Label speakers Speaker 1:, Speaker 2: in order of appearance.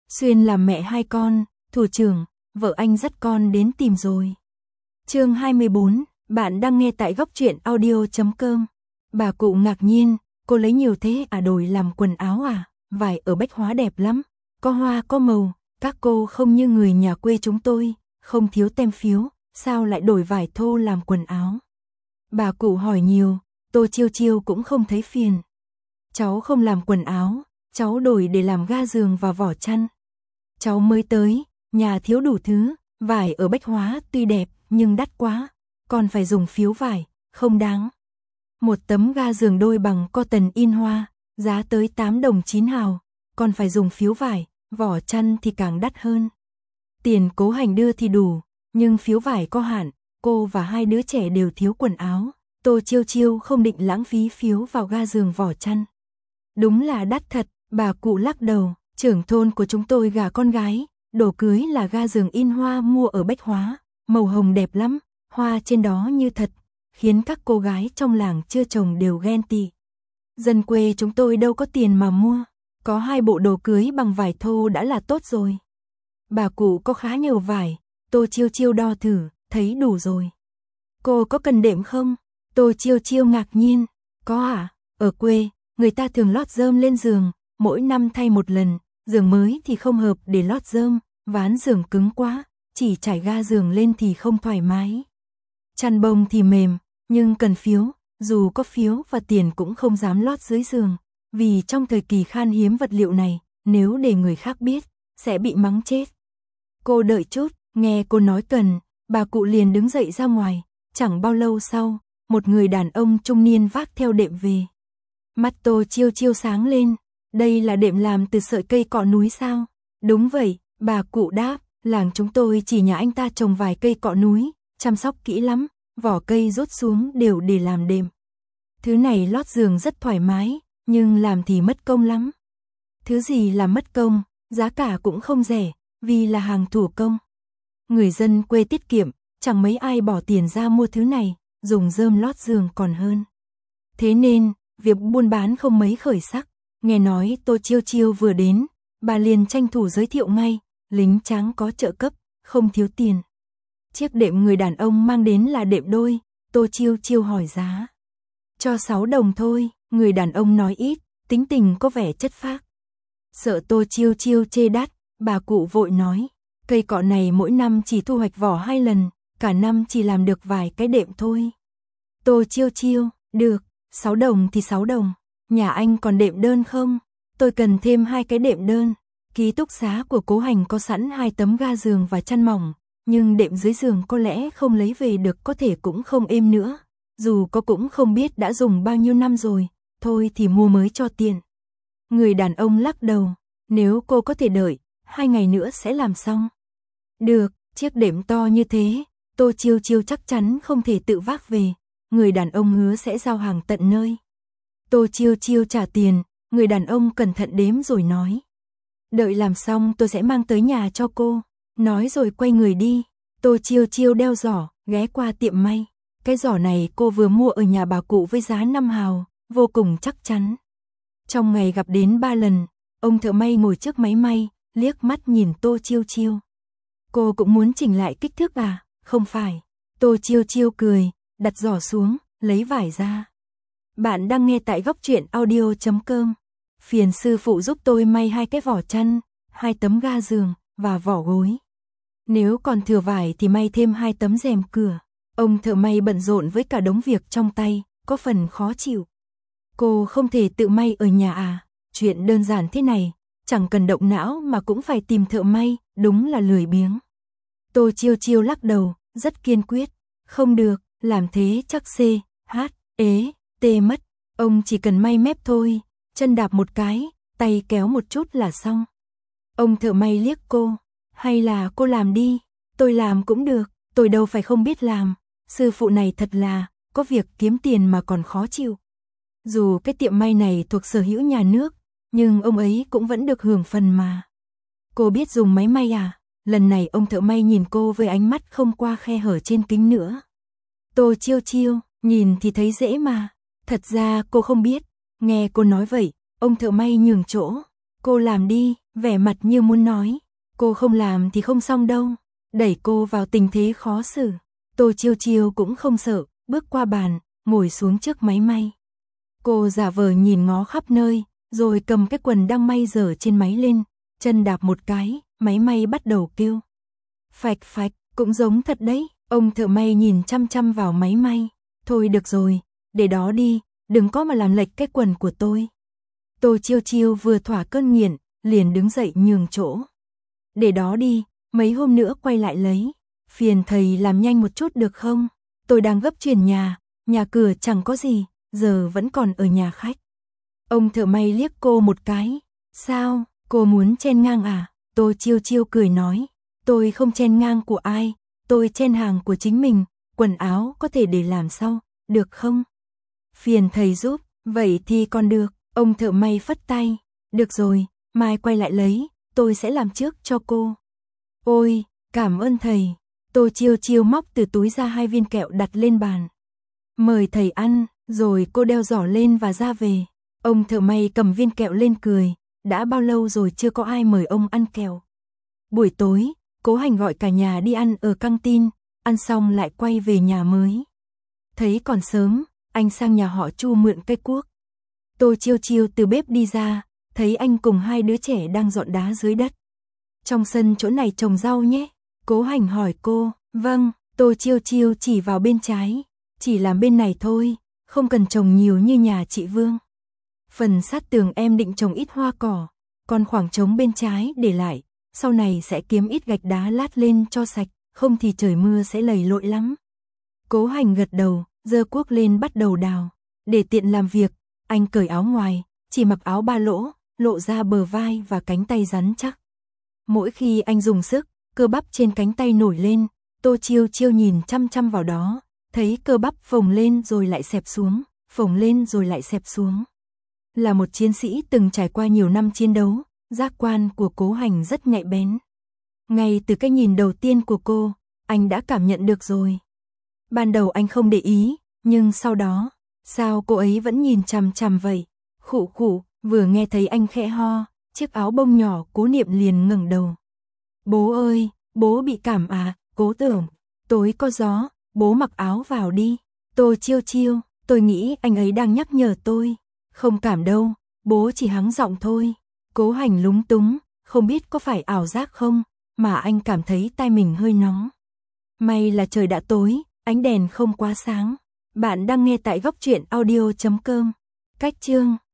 Speaker 1: Xuyên làm mẹ hai con, thủ trưởng, vợ anh dắt con đến tìm rồi. Chương 24, bạn đang nghe tại góc truyện audio.com. Bà cụ ngạc nhiên, cô lấy nhiều thế à, đổi làm quần áo à? Vải ở Bách Hóa đẹp lắm, có hoa có màu, các cô không như người nhà quê chúng tôi, không thiếu tem phiếu, sao lại đổi vải thô làm quần áo? Bà cụ hỏi nhiều, Tô Chiêu Chiêu cũng không thấy phiền. Cháu không làm quần áo, cháu đổi để làm ga giường và vỏ chăn. Cháu mới tới, nhà thiếu đủ thứ, vải ở Bách Hóa tuy đẹp nhưng đắt quá, còn phải dùng phiếu vải, không đáng. Một tấm ga giường đôi bằng cotton in hoa, giá tới 8 đồng 9 hào, còn phải dùng phiếu vải, vỏ chăn thì càng đắt hơn. Tiền Cố Hành đưa thì đủ, nhưng phiếu vải có hạn, cô và hai đứa trẻ đều thiếu quần áo. Tô Chiêu Chiêu không định lãng phí phiếu vào ga giường vỏ chăn. Đúng là đắt thật, bà cụ lắc đầu, trưởng thôn của chúng tôi gả con gái, đồ cưới là ga giường in hoa mua ở Bách Hóa, màu hồng đẹp lắm, hoa trên đó như thật, khiến các cô gái trong làng chưa chồng đều ghen tị. Dân quê chúng tôi đâu có tiền mà mua, có 2 bộ đồ cưới bằng vải thô đã là tốt rồi. Bà cụ có khá nhiều vải, Tô Chiêu Chiêu đo thử, thấy đủ rồi. Cô có cần đệm không? Tô Chiêu Chiêu ngạc nhiên, có à, ở quê, người ta thường lót rơm lên giường, mỗi năm thay một lần, giường mới thì không hợp để lót rơm, ván giường cứng quá, chỉ trải ga giường lên thì không thoải mái. Chăn bông thì mềm, nhưng cần phiếu, dù có phiếu và tiền cũng không dám lót dưới giường, vì trong thời kỳ khan hiếm vật liệu này, nếu để người khác biết, sẽ bị mắng chết. Cô đợi chút, nghe cô nói cần, bà cụ liền đứng dậy ra ngoài, chẳng bao lâu sau, một người đàn ông trung niên vác theo đệm về. Mắt Tô Chiêu Chiêu sáng lên, đây là đệm làm từ sợi cây cọ núi sao? Đúng vậy, bà cụ đáp, làng chúng tôi chỉ nhà anh ta trồng vài cây cọ núi, chăm sóc kỹ lắm, vỏ cây rút xuống đều để làm đệm. Thứ này lót giường rất thoải mái, nhưng làm thì mất công lắm. Thứ gì là mất công, giá cả cũng không rẻ, vì là hàng thủ công. Người dân quê tiết kiệm, chẳng mấy ai bỏ tiền ra mua thứ này, dùng rơm lót giường còn hơn. Thế nên, việc buôn bán không mấy khởi sắc. Nghe nói Tô Chiêu Chiêu vừa đến, bà liền tranh thủ giới thiệu ngay, lính tráng có trợ cấp, không thiếu tiền. Chiếc đệm người đàn ông mang đến là đệm đôi, Tô Chiêu Chiêu hỏi giá. Cho 6 đồng thôi, người đàn ông nói ít, tính tình có vẻ chất phác. Sợ Tô Chiêu Chiêu chê đắt, bà cụ vội nói, cây cọ này mỗi năm chỉ thu hoạch vỏ 2 lần, cả năm chỉ làm được vài cái đệm thôi. Tô Chiêu Chiêu, được, 6 đồng thì 6 đồng. Nhà anh còn đệm đơn không? Tôi cần thêm 2 cái đệm đơn. Ký túc xá của Cố Hành có sẵn 2 tấm ga giường và chăn mỏng, nhưng đệm dưới giường có lẽ không lấy về được, có thể cũng không êm nữa. Dù có cũng không biết đã dùng bao nhiêu năm rồi, thôi thì mua mới cho tiện. Người đàn ông lắc đầu, nếu cô có thể đợi, 2 ngày nữa sẽ làm xong. Được, chiếc đệm to như thế, Tô Chiêu Chiêu chắc chắn không thể tự vác về. Người đàn ông hứa sẽ giao hàng tận nơi. Tô Chiêu Chiêu trả tiền, người đàn ông cẩn thận đếm rồi nói. Đợi làm xong tôi sẽ mang tới nhà cho cô. Nói rồi quay người đi. Tô Chiêu Chiêu đeo giỏ, ghé qua tiệm may. Cái giỏ này cô vừa mua ở nhà bà cụ với giá 5 hào, vô cùng chắc chắn. Trong ngày gặp đến 3 lần, ông thợ may ngồi trước máy may, liếc mắt nhìn Tô Chiêu Chiêu. Cô cũng muốn chỉnh lại kích thước à? Không phải. Tô Chiêu Chiêu cười, đặt giỏ xuống, lấy vải ra. Bạn đang nghe tại góc truyện audio.com. Phiền sư phụ giúp tôi may 2 cái vỏ chăn, 2 tấm ga giường và vỏ gối. Nếu còn thừa vải thì may thêm 2 tấm rèm cửa. Ông thợ may bận rộn với cả đống việc trong tay, có phần khó chịu. Cô không thể tự may ở nhà à? Chuyện đơn giản thế này, chẳng cần động não mà cũng phải tìm thợ may, đúng là lười biếng. Tô Chiêu Chiêu lắc đầu, rất kiên quyết. Không được, làm thế chắc tê mất. Ông chỉ cần may mép thôi, chân đạp một cái, tay kéo một chút là xong. Ông thợ may liếc cô, hay là cô làm đi, tôi làm cũng được, tôi đâu phải không biết làm. Sư phụ này thật là, có việc kiếm tiền mà còn khó chịu. Dù cái tiệm may này thuộc sở hữu nhà nước, nhưng ông ấy cũng vẫn được hưởng phần mà. Cô biết dùng máy may à? Lần này ông thợ may nhìn cô với ánh mắt không qua khe hở trên kính nữa. Tô Chiêu Chiêu, nhìn thì thấy dễ mà. Thật ra cô không biết. Nghe cô nói vậy, ông thợ may nhường chỗ. Cô làm đi, vẻ mặt như muốn nói, cô không làm thì không xong đâu, đẩy cô vào tình thế khó xử. Tô Chiêu Chiêu cũng không sợ, bước qua bàn, ngồi xuống trước máy may. Cô giả vờ nhìn ngó khắp nơi, rồi cầm cái quần đang may dở trên máy lên, chân đạp một cái, máy may bắt đầu kêu. Phạch phạch, cũng giống thật đấy. Ông thợ may nhìn chăm chăm vào máy may. Thôi được rồi, để đó đi, đừng có mà làm lệch cái quần của tôi. Tô Chiêu Chiêu vừa thỏa cơn nghiện, liền đứng dậy nhường chỗ. Để đó đi, mấy hôm nữa quay lại lấy. Phiền thầy làm nhanh một chút được không? Tôi đang gấp chuyển nhà cửa chẳng có gì, giờ vẫn còn ở nhà khách. Ông thợ may liếc cô một cái. Sao, cô muốn chen ngang à? Tô Chiêu Chiêu cười nói. Tôi không chen ngang của ai, tôi chen hàng của chính mình, quần áo có thể để làm sau, được không? Phiền thầy giúp, vậy thì còn được, ông thợ may phất tay. Được rồi, mai quay lại lấy, tôi sẽ làm trước cho cô. Ôi, cảm ơn thầy. Tô Chiêu Chiêu móc từ túi ra 2 viên kẹo đặt lên bàn. Mời thầy ăn, rồi cô đeo giỏ lên và ra về. Ông thợ may cầm viên kẹo lên cười, đã bao lâu rồi chưa có ai mời ông ăn kẹo. Buổi tối, Cố Hành gọi cả nhà đi ăn ở căng tin, ăn xong lại quay về nhà mới. Thấy còn sớm, anh sang nhà họ Chu mượn cây cuốc. Tô Chiêu Chiêu từ bếp đi ra, thấy anh cùng 2 đứa trẻ đang dọn đá dưới đất. Trong sân chỗ này trồng rau nhé. Cố Hành hỏi cô. Vâng. Tô Chiêu Chiêu chỉ vào bên trái. Chỉ làm bên này thôi, không cần trồng nhiều như nhà chị Vương. Phần sát tường em định trồng ít hoa cỏ, còn khoảng trống bên trái để lại, sau này sẽ kiếm ít gạch đá lát lên cho sạch, không thì trời mưa sẽ lầy lội lắm. Cố Hành gật đầu, giơ cuốc lên bắt đầu đào. Để tiện làm việc, anh cởi áo ngoài, chỉ mặc áo 3 lỗ, lộ ra bờ vai và cánh tay rắn chắc. Mỗi khi anh dùng sức, cơ bắp trên cánh tay nổi lên, Tô Chiêu Chiêu nhìn chăm chăm vào đó, thấy cơ bắp phồng lên rồi lại xẹp xuống, phồng lên rồi lại xẹp xuống. Là một chiến sĩ từng trải qua nhiều năm chiến đấu, giác quan của Cố Hành rất nhạy bén. Ngay từ cái nhìn đầu tiên của cô, anh đã cảm nhận được rồi. Ban đầu anh không để ý, nhưng sau đó, sao cô ấy vẫn nhìn chằm chằm vậy? Khụ khụ, vừa nghe thấy anh khẽ ho, chiếc áo bông nhỏ Cố Niệm liền ngẩng đầu. Bố ơi, bố bị cảm à? Cố Tưởng, tối có gió, bố mặc áo vào đi. Tô Chiêu Chiêu, tôi nghĩ anh ấy đang nhắc nhở tôi. Không cảm đâu, bố chỉ hắng giọng thôi. Cố Hành lúng túng, không biết có phải ảo giác không, mà anh cảm thấy tai mình hơi nóng. May là trời đã tối, ánh đèn không quá sáng. Bạn đang nghe tại góc truyện audio.com. Cách chương